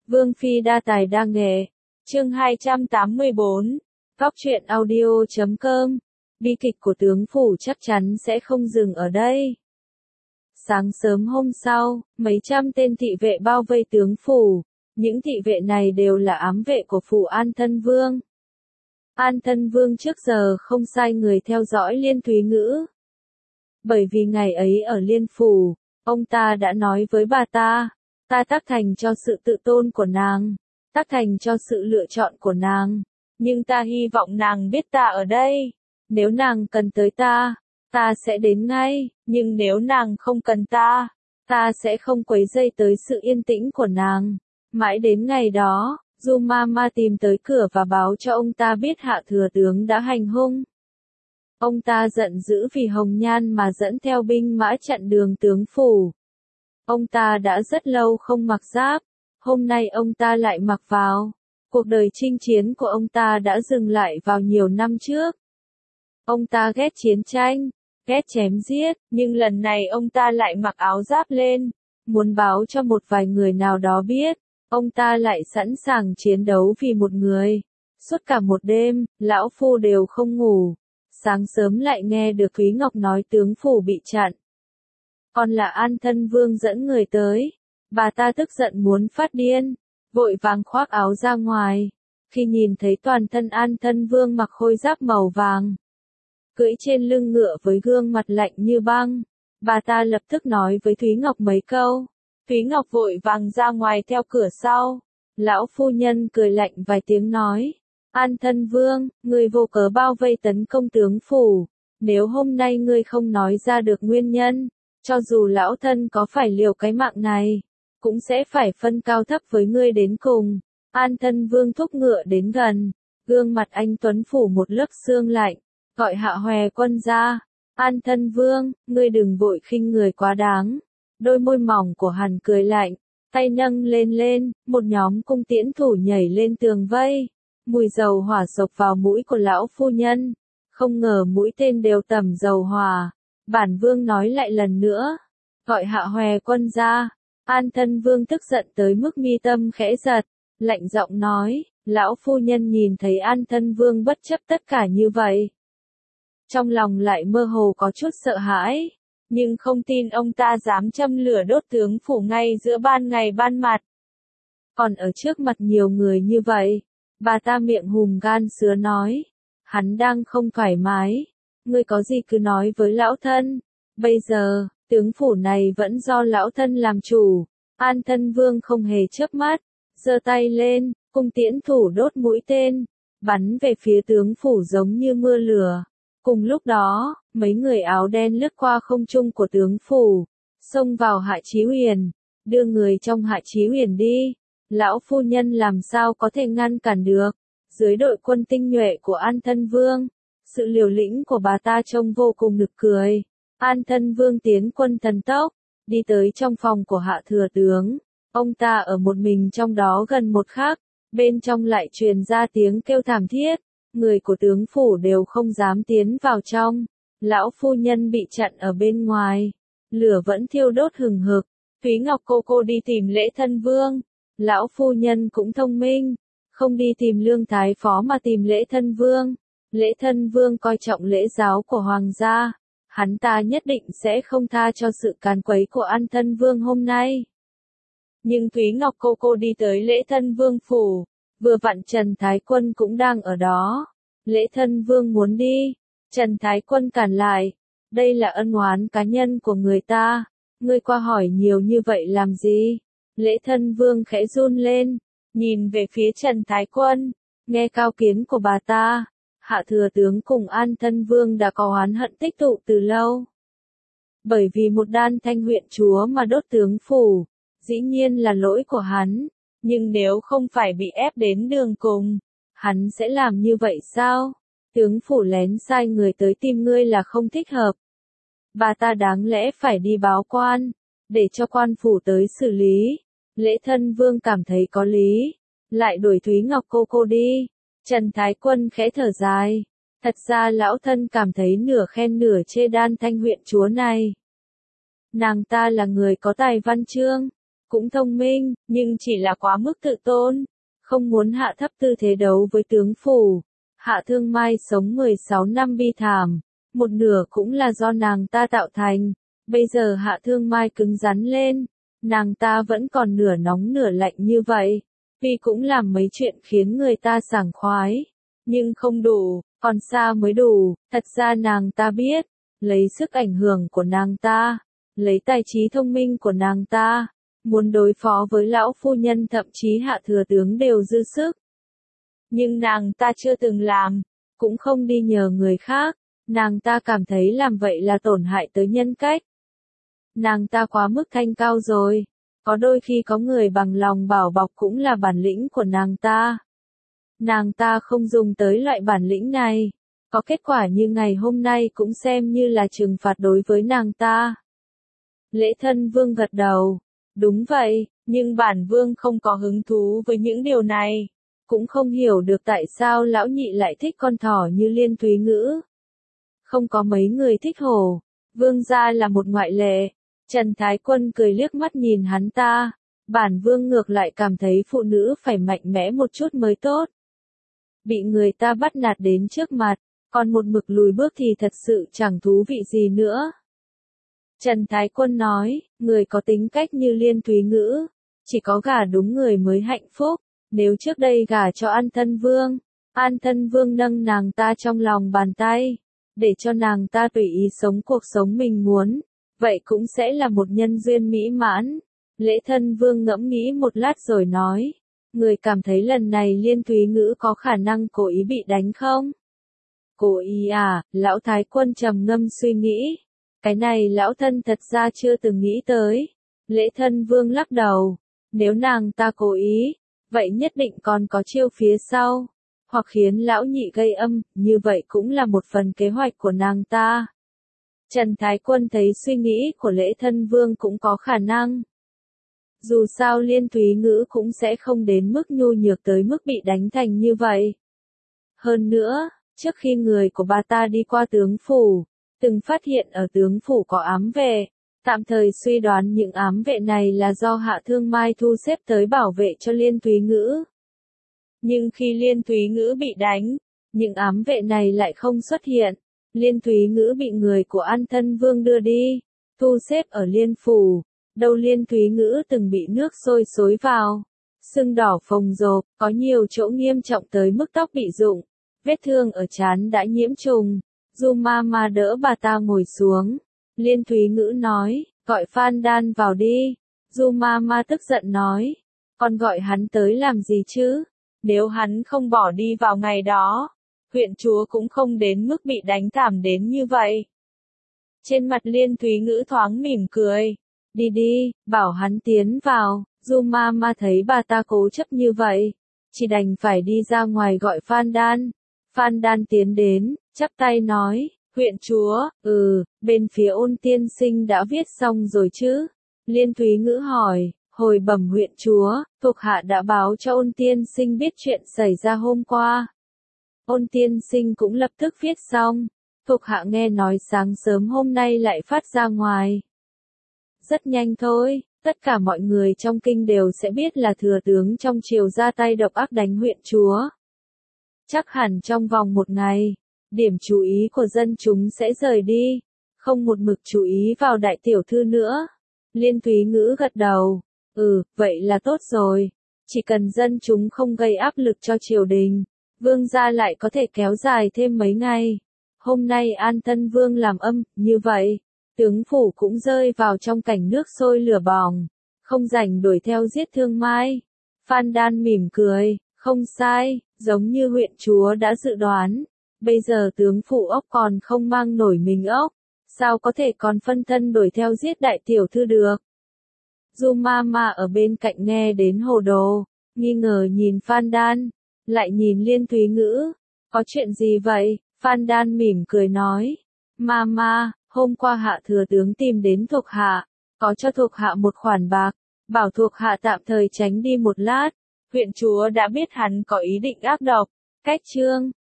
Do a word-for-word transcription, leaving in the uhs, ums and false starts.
Vương Phi đa tài đa nghệ. Chương hai trăm tám mươi bốn. Góc truyện audio chấm com. Bi kịch của tướng phủ chắc chắn sẽ không dừng ở đây. Sáng sớm hôm sau, mấy trăm tên thị vệ bao vây tướng phủ. Những thị vệ này đều là ám vệ của phủ An Thân Vương. An Thân Vương trước giờ không sai người theo dõi Liên Thúy Ngữ. Bởi vì ngày ấy ở Liên Phủ, ông ta đã nói với bà ta, ta tác thành cho sự tự tôn của nàng, tác thành cho sự lựa chọn của nàng, nhưng ta hy vọng nàng biết ta ở đây. Nếu nàng cần tới ta, ta sẽ đến ngay, nhưng nếu nàng không cần ta, ta sẽ không quấy rầy tới sự yên tĩnh của nàng. Mãi đến ngày đó, Du Ma Ma tìm tới cửa và báo cho ông ta biết Hạ Thừa Tướng đã hành hung. Ông ta giận dữ vì Hồng Nhan mà dẫn theo binh mã chặn đường tướng phủ. Ông ta đã rất lâu không mặc giáp, hôm nay ông ta lại mặc vào. Cuộc đời chinh chiến của ông ta đã dừng lại vào nhiều năm trước. Ông ta ghét chiến tranh, ghét chém giết, nhưng lần này ông ta lại mặc áo giáp lên, muốn báo cho một vài người nào đó biết, ông ta lại sẵn sàng chiến đấu vì một người. Suốt cả một đêm, lão phu đều không ngủ. Sáng sớm lại nghe được Thúy Ngọc nói tướng phủ bị chặn. Còn là An Thân Vương dẫn người tới. Bà ta tức giận muốn phát điên, vội vàng khoác áo ra ngoài. Khi nhìn thấy toàn thân An Thân Vương mặc khôi giáp màu vàng, cưỡi trên lưng ngựa với gương mặt lạnh như băng, bà ta lập tức nói với Thúy Ngọc mấy câu. Thúy Ngọc vội vàng ra ngoài theo cửa sau. Lão phu nhân cười lạnh vài tiếng nói. An Thân Vương, ngươi vô cớ bao vây tấn công tướng phủ. Nếu hôm nay ngươi không nói ra được nguyên nhân, cho dù lão thân có phải liều cái mạng này, cũng sẽ phải phân cao thấp với ngươi đến cùng. An Thân Vương thúc ngựa đến gần, gương mặt anh tuấn phủ một lớp sương lạnh, gọi Hạ Hòe Quân ra. An Thân Vương, ngươi đừng vội khinh người quá đáng. Đôi môi mỏng của hắn cười lạnh, tay nâng lên lên, một nhóm cung tiễn thủ nhảy lên tường vây. Mùi dầu hỏa sộc vào mũi của lão phu nhân, không ngờ mũi tên đều tẩm dầu hỏa. Bản vương nói lại lần nữa, gọi Hạ Hòe Quân ra. An Thân Vương tức giận tới mức mi tâm khẽ giật, lạnh giọng nói, lão phu nhân nhìn thấy An Thân Vương bất chấp tất cả như vậy. Trong lòng lại mơ hồ có chút sợ hãi, nhưng không tin ông ta dám châm lửa đốt tướng phủ ngay giữa ban ngày ban mặt. Còn ở trước mặt nhiều người như vậy, bà ta miệng hùm gan sứa nói, hắn đang không thoải mái, ngươi có gì cứ nói với lão thân, bây giờ, tướng phủ này vẫn do lão thân làm chủ. An Thân Vương không hề chớp mắt, giơ tay lên, cung tiễn thủ đốt mũi tên, bắn về phía tướng phủ giống như mưa lửa. Cùng lúc đó, mấy người áo đen lướt qua không trung của tướng phủ, xông vào Hạ Chí Huyền, đưa người trong Hạ Chí Huyền đi. Lão phu nhân làm sao có thể ngăn cản được, dưới đội quân tinh nhuệ của An Thân Vương, sự liều lĩnh của bà ta trông vô cùng nực cười. An Thân Vương tiến quân thần tốc, đi tới trong phòng của Hạ Thừa Tướng, ông ta ở một mình trong đó gần một khắc, bên trong lại truyền ra tiếng kêu thảm thiết, người của tướng phủ đều không dám tiến vào trong, lão phu nhân bị chặn ở bên ngoài, lửa vẫn thiêu đốt hừng hực. Thúy Ngọc cô cô đi tìm Lễ Thân Vương. Lão phu nhân cũng thông minh, không đi tìm Lương Thái Phó mà tìm Lễ Thân Vương. Lễ Thân Vương coi trọng lễ giáo của hoàng gia, hắn ta nhất định sẽ không tha cho sự càn quấy của An Thân Vương hôm nay. Nhưng Thúy Ngọc cô cô đi tới Lễ Thân Vương phủ, vừa vặn Trần Thái Quân cũng đang ở đó. Lễ Thân Vương muốn đi, Trần Thái Quân cản lại, đây là ân oán cá nhân của người ta, ngươi qua hỏi nhiều như vậy làm gì? Lễ Thân Vương khẽ run lên, nhìn về phía Trần Thái Quân, nghe cao kiến của bà ta, Hạ Thừa Tướng cùng An Thân Vương đã có oán hận tích tụ từ lâu. Bởi vì một Đan Thanh huyện chúa mà đốt tướng phủ, dĩ nhiên là lỗi của hắn, nhưng nếu không phải bị ép đến đường cùng, hắn sẽ làm như vậy sao? Tướng phủ lén sai người tới tìm ngươi là không thích hợp. Bà ta đáng lẽ phải đi báo quan, để cho quan phủ tới xử lý. Lễ Thân Vương cảm thấy có lý, lại đuổi Thúy Ngọc cô cô đi. Trần Thái Quân khẽ thở dài, thật ra lão thân cảm thấy nửa khen nửa chê Đan Thanh huyện chúa này. Nàng ta là người có tài văn chương, cũng thông minh, nhưng chỉ là quá mức tự tôn, không muốn hạ thấp tư thế đấu với tướng phủ. Hạ Thương Mai sống mười sáu năm bi thảm, một nửa cũng là do nàng ta tạo thành, bây giờ Hạ Thương Mai cứng rắn lên, nàng ta vẫn còn nửa nóng nửa lạnh như vậy, vì cũng làm mấy chuyện khiến người ta sảng khoái, nhưng không đủ, còn xa mới đủ, thật ra nàng ta biết, lấy sức ảnh hưởng của nàng ta, lấy tài trí thông minh của nàng ta, muốn đối phó với lão phu nhân thậm chí Hạ thừa tướng đều dư sức. Nhưng nàng ta chưa từng làm, cũng không đi nhờ người khác, nàng ta cảm thấy làm vậy là tổn hại tới nhân cách. Nàng ta quá mức thanh cao rồi, có đôi khi có người bằng lòng bảo bọc cũng là bản lĩnh của nàng ta. Nàng ta không dùng tới loại bản lĩnh này, có kết quả như ngày hôm nay cũng xem như là trừng phạt đối với nàng ta. Lễ Thân Vương gật đầu, đúng vậy, nhưng bản vương không có hứng thú với những điều này, cũng không hiểu được tại sao lão nhị lại thích con thỏ như Liên Thúy Ngữ. Không có mấy người thích hổ, vương gia là một ngoại lệ. Trần Thái Quân cười liếc mắt nhìn hắn ta, bản vương ngược lại cảm thấy phụ nữ phải mạnh mẽ một chút mới tốt. Bị người ta bắt nạt đến trước mặt, còn một mực lùi bước thì thật sự chẳng thú vị gì nữa. Trần Thái Quân nói, người có tính cách như Liên Thúy Ngữ, chỉ có gả đúng người mới hạnh phúc, nếu trước đây gả cho An Thân Vương, An Thân Vương nâng nàng ta trong lòng bàn tay, để cho nàng ta tùy ý sống cuộc sống mình muốn, vậy cũng sẽ là một nhân duyên mỹ mãn. Lễ Thân Vương ngẫm nghĩ một lát rồi nói, người cảm thấy lần này Liên Thúy Ngữ có khả năng cố ý bị đánh không? Cố ý à, lão Thái Quân trầm ngâm suy nghĩ. Cái này lão thân thật ra chưa từng nghĩ tới. Lễ Thân Vương lắc đầu, nếu nàng ta cố ý, vậy nhất định còn có chiêu phía sau, hoặc khiến lão nhị gây âm, như vậy cũng là một phần kế hoạch của nàng ta. Trần Thái Quân thấy suy nghĩ của Lễ Thân Vương cũng có khả năng. Dù sao Liên Thúy Ngữ cũng sẽ không đến mức nhu nhược tới mức bị đánh thành như vậy. Hơn nữa, trước khi người của bà ta đi qua tướng phủ, từng phát hiện ở tướng phủ có ám vệ, tạm thời suy đoán những ám vệ này là do Hạ Thương Mai thu xếp tới bảo vệ cho Liên Thúy Ngữ. Nhưng khi Liên Thúy Ngữ bị đánh, những ám vệ này lại không xuất hiện. Liên Thúy Ngữ bị người của An Thân Vương đưa đi, thu xếp ở Liên phủ, đâu Liên Thúy Ngữ từng bị nước sôi xối vào, sưng đỏ phồng rộp, có nhiều chỗ nghiêm trọng tới mức tóc bị rụng, vết thương ở trán đã nhiễm trùng. Du ma ma đỡ bà ta ngồi xuống, Liên Thúy Ngữ nói, gọi Phan Đan vào đi. Du ma ma tức giận nói, con gọi hắn tới làm gì chứ, nếu hắn không bỏ đi vào ngày đó, huyện chúa cũng không đến mức bị đánh thảm đến như vậy. Trên mặt Liên Thúy Ngữ thoáng mỉm cười, đi đi, bảo hắn tiến vào. Du ma ma thấy bà ta cố chấp như vậy, chỉ đành phải đi ra ngoài gọi Phan Đan. Phan Đan tiến đến, chắp tay nói, huyện chúa, ừ, bên phía Ôn tiên sinh đã viết xong rồi chứ? Liên Thúy Ngữ hỏi, hồi bẩm huyện chúa, thuộc hạ đã báo cho Ôn tiên sinh biết chuyện xảy ra hôm qua. Ôn tiên sinh cũng lập tức viết xong, thuộc hạ nghe nói sáng sớm hôm nay lại phát ra ngoài. Rất nhanh thôi, tất cả mọi người trong kinh đều sẽ biết là thừa tướng trong triều ra tay độc ác đánh huyện chúa. Chắc hẳn trong vòng một ngày, điểm chú ý của dân chúng sẽ rời đi, không một mực chú ý vào đại tiểu thư nữa. Liên Thúy Ngữ gật đầu, ừ, vậy là tốt rồi, chỉ cần dân chúng không gây áp lực cho triều đình, vương gia lại có thể kéo dài thêm mấy ngày. Hôm nay An Thân Vương làm âm, như vậy, tướng phủ cũng rơi vào trong cảnh nước sôi lửa bỏng, không rảnh đuổi theo giết Thương Mai. Phan Đan mỉm cười, không sai, giống như huyện chúa đã dự đoán, bây giờ tướng phủ ốc còn không mang nổi mình ốc, sao có thể còn phân thân đuổi theo giết đại tiểu thư được. Du ma ma ở bên cạnh nghe đến hồ đồ, nghi ngờ nhìn Phan Đan, lại nhìn Liên Thúy Ngữ, có chuyện gì vậy? Phan Đan mỉm cười nói, ma ma, hôm qua Hạ thừa tướng tìm đến thuộc hạ, có cho thuộc hạ một khoản bạc, bảo thuộc hạ tạm thời tránh đi một lát. Huyện chúa đã biết hắn có ý định ác độc. Cách chương